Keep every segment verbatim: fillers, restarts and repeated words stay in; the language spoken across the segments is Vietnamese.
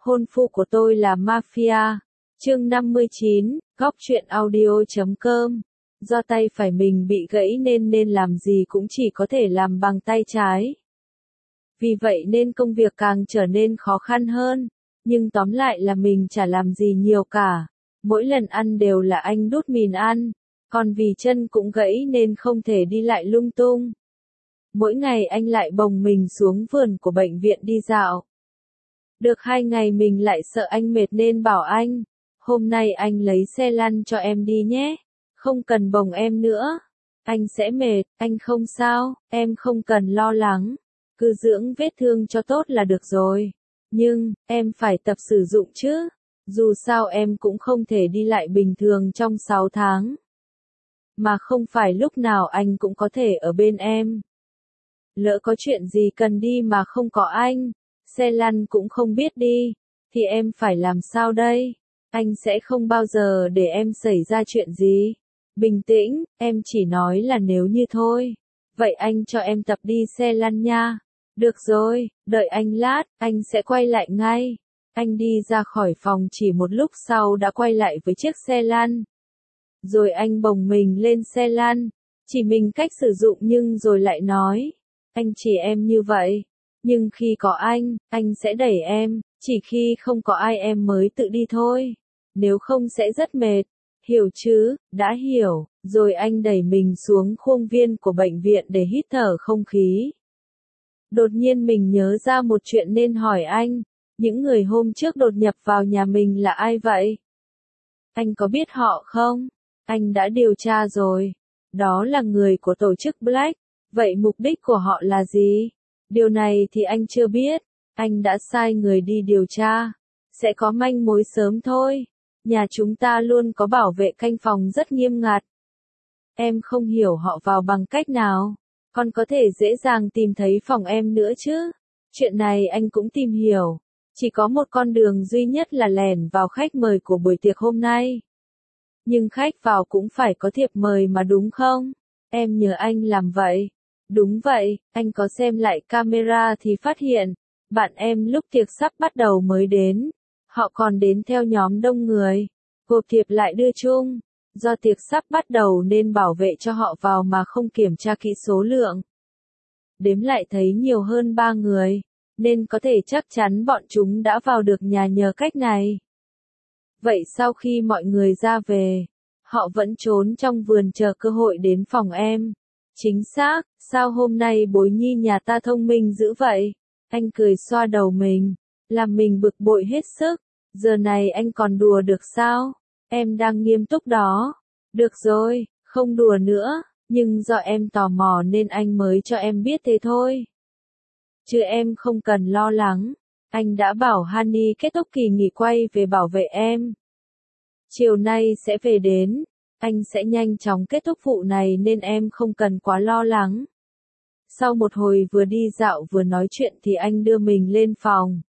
Hôn phu của tôi là mafia. Chương năm mươi chín, góc truyện audio chấm com. Do tay phải mình bị gãy nên nên làm gì cũng chỉ có thể làm bằng tay trái. Vì vậy nên công việc càng trở nên khó khăn hơn. Nhưng tóm lại là mình chả làm gì nhiều cả. Mỗi lần ăn đều là anh đút mìn ăn. Còn vì chân cũng gãy nên không thể đi lại lung tung. Mỗi ngày anh lại bồng mình xuống vườn của bệnh viện đi dạo. Được hai ngày mình lại sợ anh mệt nên bảo anh, hôm nay anh lấy xe lăn cho em đi nhé, không cần bồng em nữa. Anh sẽ mệt, anh không sao, em không cần lo lắng, cứ dưỡng vết thương cho tốt là được rồi. Nhưng, em phải tập sử dụng chứ, dù sao em cũng không thể đi lại bình thường trong sáu tháng. Mà không phải lúc nào anh cũng có thể ở bên em. Lỡ có chuyện gì cần đi mà không có anh, xe lăn cũng không biết đi, thì em phải làm sao đây? Anh sẽ không bao giờ để em xảy ra chuyện gì. Bình tĩnh, em chỉ nói là nếu như thôi. Vậy anh cho em tập đi xe lăn nha. Được rồi, đợi anh lát, anh sẽ quay lại ngay. Anh đi ra khỏi phòng chỉ một lúc sau đã quay lại với chiếc xe lăn. Rồi anh bồng mình lên xe lăn, chỉ mình cách sử dụng nhưng rồi lại nói, anh chỉ em như vậy. Nhưng khi có anh, anh sẽ đẩy em, chỉ khi không có ai em mới tự đi thôi. Nếu không sẽ rất mệt. Hiểu chứ, đã hiểu. Rồi anh đẩy mình xuống khuôn viên của bệnh viện để hít thở không khí. Đột nhiên mình nhớ ra một chuyện nên hỏi anh, những người hôm trước đột nhập vào nhà mình là ai vậy? Anh có biết họ không? Anh đã điều tra rồi. Đó là người của tổ chức Black. Vậy mục đích của họ là gì? Điều này thì anh chưa biết. Anh đã sai người đi điều tra. Sẽ có manh mối sớm thôi. Nhà chúng ta luôn có bảo vệ canh phòng rất nghiêm ngặt. Em không hiểu họ vào bằng cách nào. Còn có thể dễ dàng tìm thấy phòng em nữa chứ. Chuyện này anh cũng tìm hiểu. Chỉ có một con đường duy nhất là lẻn vào khách mời của buổi tiệc hôm nay. Nhưng khách vào cũng phải có thiệp mời mà đúng không? Em nhờ anh làm vậy. Đúng vậy, anh có xem lại camera thì phát hiện, bạn em lúc tiệc sắp bắt đầu mới đến. Họ còn đến theo nhóm đông người. Hộp thiệp lại đưa chung. Do tiệc sắp bắt đầu nên bảo vệ cho họ vào mà không kiểm tra kỹ số lượng. Đếm lại thấy nhiều hơn ba người, nên có thể chắc chắn bọn chúng đã vào được nhà nhờ cách này. Vậy sau khi mọi người ra về, họ vẫn trốn trong vườn chờ cơ hội đến phòng em. Chính xác, sao hôm nay bối nhi nhà ta thông minh dữ vậy? Anh cười xoa đầu mình, làm mình bực bội hết sức. Giờ này anh còn đùa được sao? Em đang nghiêm túc đó. Được rồi, không đùa nữa, nhưng do em tò mò nên anh mới cho em biết thế thôi. Chứ em không cần lo lắng. Anh đã bảo Honey kết thúc kỳ nghỉ quay về bảo vệ em. Chiều nay sẽ về đến. Anh sẽ nhanh chóng kết thúc vụ này nên em không cần quá lo lắng. Sau một hồi vừa đi dạo vừa nói chuyện thì anh đưa mình lên phòng.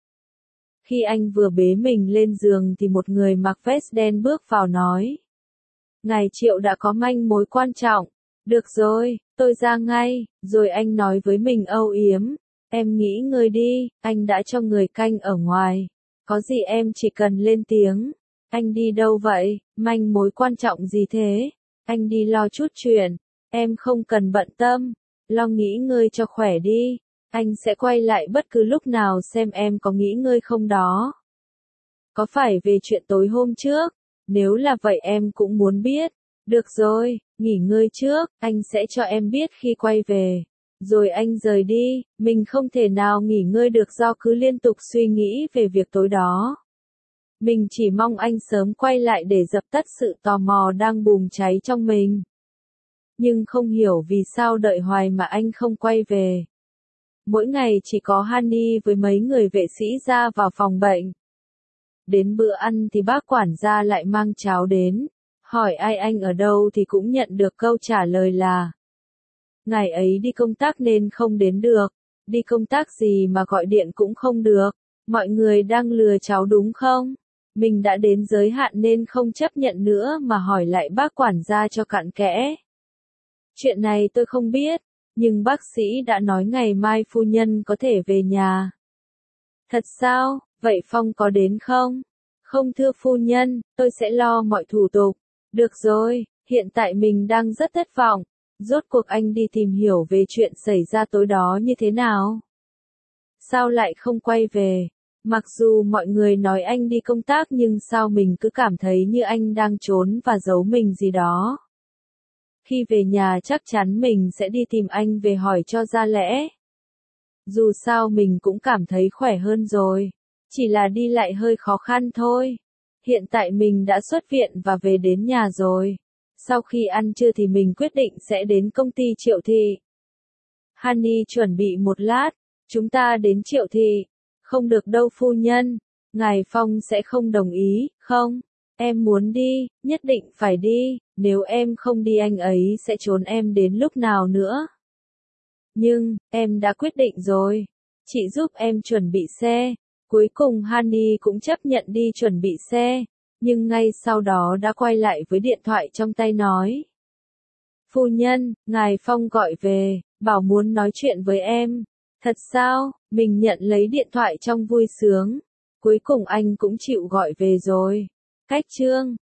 Khi anh vừa bế mình lên giường thì một người mặc vest đen bước vào nói. Ngài Triệu đã có manh mối quan trọng. Được rồi, tôi ra ngay. Rồi anh nói với mình âu yếm. Em nghỉ ngơi đi, anh đã cho người canh ở ngoài. Có gì em chỉ cần lên tiếng. Anh đi đâu vậy? Manh mối quan trọng gì thế? Anh đi lo chút chuyện. Em không cần bận tâm. Lo nghỉ ngơi cho khỏe đi. Anh sẽ quay lại bất cứ lúc nào xem em có nghỉ ngơi không đó. Có phải về chuyện tối hôm trước? Nếu là vậy em cũng muốn biết. Được rồi, nghỉ ngơi trước, anh sẽ cho em biết khi quay về. Rồi anh rời đi, mình không thể nào nghỉ ngơi được do cứ liên tục suy nghĩ về việc tối đó. Mình chỉ mong anh sớm quay lại để dập tắt sự tò mò đang bùng cháy trong mình. Nhưng không hiểu vì sao đợi hoài mà anh không quay về. Mỗi ngày chỉ có Honey với mấy người vệ sĩ ra vào phòng bệnh. Đến bữa ăn thì bác quản gia lại mang cháo đến. Hỏi ai anh ở đâu thì cũng nhận được câu trả lời là ngày ấy đi công tác nên không đến được. Đi công tác gì mà gọi điện cũng không được. Mọi người đang lừa cháu đúng không? Mình đã đến giới hạn nên không chấp nhận nữa mà hỏi lại bác quản gia cho cặn kẽ. Chuyện này tôi không biết, nhưng bác sĩ đã nói ngày mai phu nhân có thể về nhà. Thật sao? Vậy Phong có đến không? Không thưa phu nhân, tôi sẽ lo mọi thủ tục. Được rồi, hiện tại mình đang rất thất vọng. Rốt cuộc anh đi tìm hiểu về chuyện xảy ra tối đó như thế nào? Sao lại không quay về? Mặc dù mọi người nói anh đi công tác nhưng sao mình cứ cảm thấy như anh đang trốn và giấu mình gì đó. Khi về nhà chắc chắn mình sẽ đi tìm anh về hỏi cho ra lẽ. Dù sao mình cũng cảm thấy khỏe hơn rồi. Chỉ là đi lại hơi khó khăn thôi. Hiện tại mình đã xuất viện và về đến nhà rồi. Sau khi ăn trưa thì mình quyết định sẽ đến công ty Triệu Thị. Honey chuẩn bị một lát. Chúng ta đến Triệu Thị. Không được đâu phu nhân. Ngài Phong sẽ không đồng ý, không? Em muốn đi, nhất định phải đi. Nếu em không đi anh ấy sẽ trốn em đến lúc nào nữa. Nhưng, em đã quyết định rồi. Chị giúp em chuẩn bị xe. Cuối cùng Honey cũng chấp nhận đi chuẩn bị xe. Nhưng ngay sau đó đã quay lại với điện thoại trong tay nói. Phu nhân, ngài Phong gọi về, bảo muốn nói chuyện với em. Thật sao? Mình nhận lấy điện thoại trong vui sướng. Cuối cùng anh cũng chịu gọi về rồi. Cách chương